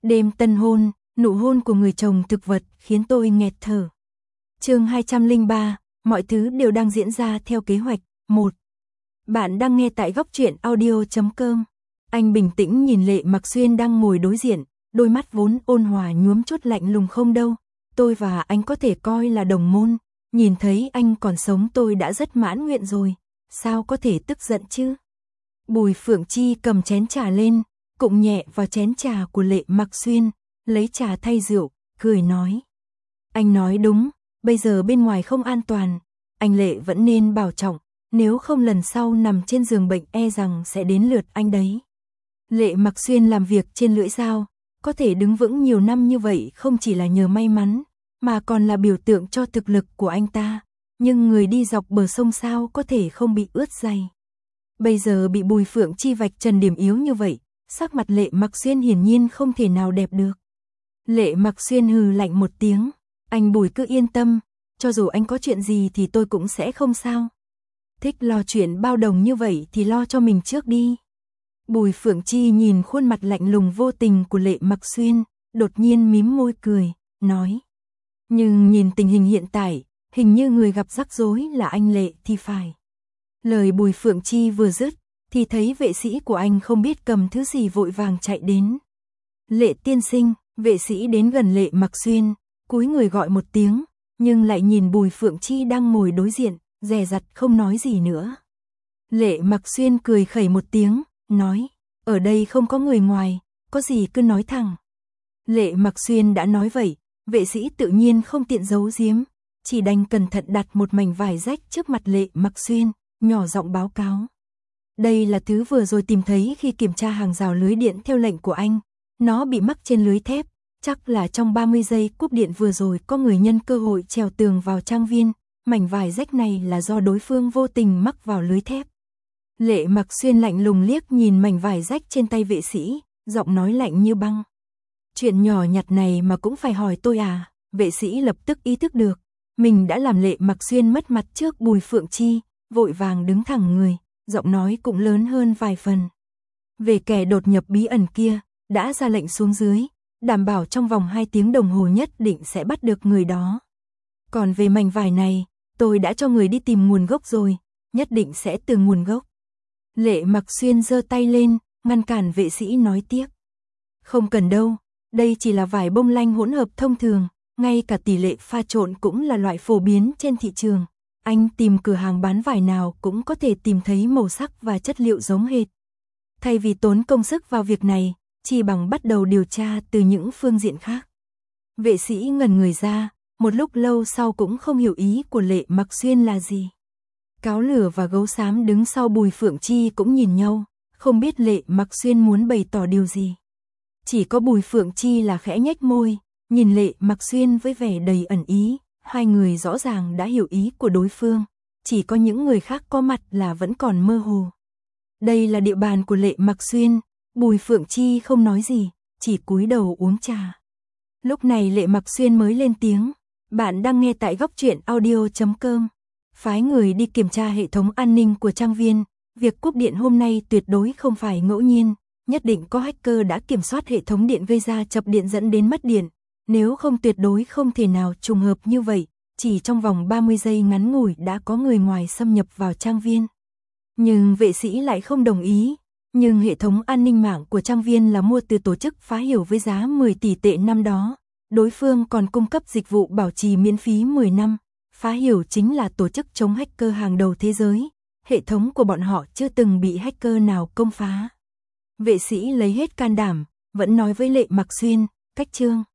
Đêm tân hôn, nụ hôn của người chồng thực vật khiến tôi nghẹt thở. Chương 203, mọi thứ đều đang diễn ra theo kế hoạch. 1. Bạn đang nghe tại góc truyện audio.com. Anh bình tĩnh nhìn Lệ Mặc Xuyên đang ngồi đối diện, đôi mắt vốn ôn hòa nhuốm chút lạnh lùng không đâu. Tôi và anh có thể coi là đồng môn, nhìn thấy anh còn sống tôi đã rất mãn nguyện rồi, sao có thể tức giận chứ? Bùi Phượng Chi cầm chén trà lên, cụng nhẹ vào chén trà của Lệ Mặc Xuyên, lấy trà thay rượu, cười nói. Anh nói đúng, bây giờ bên ngoài không an toàn, anh Lệ vẫn nên bảo trọng, nếu không lần sau nằm trên giường bệnh e rằng sẽ đến lượt anh đấy. Lệ Mặc Xuyên làm việc trên lưỡi dao, có thể đứng vững nhiều năm như vậy không chỉ là nhờ may mắn, mà còn là biểu tượng cho thực lực của anh ta, nhưng người đi dọc bờ sông sao có thể không bị ướt giày. Bây giờ bị Bùi Phượng Chi vạch trần điểm yếu như vậy, sắc mặt Lệ Mặc Xuyên hiển nhiên không thể nào đẹp được. Lệ Mặc Xuyên hừ lạnh một tiếng, anh Bùi cứ yên tâm, cho dù anh có chuyện gì thì tôi cũng sẽ không sao. Thích lo chuyện bao đồng như vậy thì lo cho mình trước đi. Bùi Phượng Chi nhìn khuôn mặt lạnh lùng vô tình của Lệ Mặc Xuyên, đột nhiên mím môi cười, nói. Nhưng nhìn tình hình hiện tại, hình như người gặp rắc rối là anh Lệ thì phải. Lời Bùi Phượng Chi vừa dứt, thì thấy vệ sĩ của anh không biết cầm thứ gì vội vàng chạy đến. Lệ tiên sinh, vệ sĩ đến gần Lệ Mặc Xuyên, cúi người gọi một tiếng, nhưng lại nhìn Bùi Phượng Chi đang ngồi đối diện, dè dặt không nói gì nữa. Lệ Mặc Xuyên cười khẩy một tiếng, nói, ở đây không có người ngoài, có gì cứ nói thẳng. Lệ Mặc Xuyên đã nói vậy, vệ sĩ tự nhiên không tiện giấu giếm, chỉ đành cẩn thận đặt một mảnh vải rách trước mặt Lệ Mặc Xuyên, nhỏ giọng báo cáo. Đây là thứ vừa rồi tìm thấy khi kiểm tra hàng rào lưới điện theo lệnh của anh, nó bị mắc trên lưới thép, chắc là trong 30 giây cúp điện vừa rồi có người nhân cơ hội trèo tường vào trang viên, mảnh vải rách này là do đối phương vô tình mắc vào lưới thép. Lệ Mặc Xuyên lạnh lùng liếc nhìn mảnh vải rách trên tay vệ sĩ, giọng nói lạnh như băng. Chuyện nhỏ nhặt này mà cũng phải hỏi tôi à? Vệ sĩ lập tức ý thức được, mình đã làm Lệ Mặc Xuyên mất mặt trước Bùi Phượng Chi, vội vàng đứng thẳng người, giọng nói cũng lớn hơn vài phần. Về kẻ đột nhập bí ẩn kia, đã ra lệnh xuống dưới, đảm bảo trong vòng 2 tiếng đồng hồ nhất định sẽ bắt được người đó. Còn về mảnh vải này, tôi đã cho người đi tìm nguồn gốc rồi, nhất định sẽ từ nguồn gốc. Lệ Mặc Xuyên giơ tay lên, ngăn cản vệ sĩ nói tiếp. Không cần đâu, đây chỉ là vải bông lanh hỗn hợp thông thường, ngay cả tỷ lệ pha trộn cũng là loại phổ biến trên thị trường. Anh tìm cửa hàng bán vải nào cũng có thể tìm thấy màu sắc và chất liệu giống hệt. Thay vì tốn công sức vào việc này, chỉ bằng bắt đầu điều tra từ những phương diện khác. Vệ sĩ ngẩn người ra, một lúc lâu sau cũng không hiểu ý của Lệ Mặc Xuyên là gì. Cáo Lửa và Gấu Xám đứng sau Bùi Phượng Chi cũng nhìn nhau, không biết Lệ Mặc Xuyên muốn bày tỏ điều gì. Chỉ có Bùi Phượng Chi là khẽ nhếch môi, nhìn Lệ Mặc Xuyên với vẻ đầy ẩn ý, hai người rõ ràng đã hiểu ý của đối phương, chỉ có những người khác có mặt là vẫn còn mơ hồ. Đây là địa bàn của Lệ Mặc Xuyên, Bùi Phượng Chi không nói gì, chỉ cúi đầu uống trà. Lúc này Lệ Mặc Xuyên mới lên tiếng, bạn đang nghe tại góc truyện audio.com. Phái người đi kiểm tra hệ thống an ninh của trang viên, việc cúp điện hôm nay tuyệt đối không phải ngẫu nhiên, nhất định có hacker đã kiểm soát hệ thống điện gây ra chập điện dẫn đến mất điện, nếu không tuyệt đối không thể nào trùng hợp như vậy, chỉ trong vòng 30 giây ngắn ngủi đã có người ngoài xâm nhập vào trang viên. Nhưng vệ sĩ lại không đồng ý, nhưng hệ thống an ninh mạng của trang viên là mua từ tổ chức Phá Hiểu với giá 10 tỷ tệ năm đó, đối phương còn cung cấp dịch vụ bảo trì miễn phí 10 năm. Phá Hiểu chính là tổ chức chống hacker hàng đầu thế giới, hệ thống của bọn họ chưa từng bị hacker nào công phá. Vệ sĩ lấy hết can đảm, vẫn nói với Lệ Mặc Xuyên, cách chương.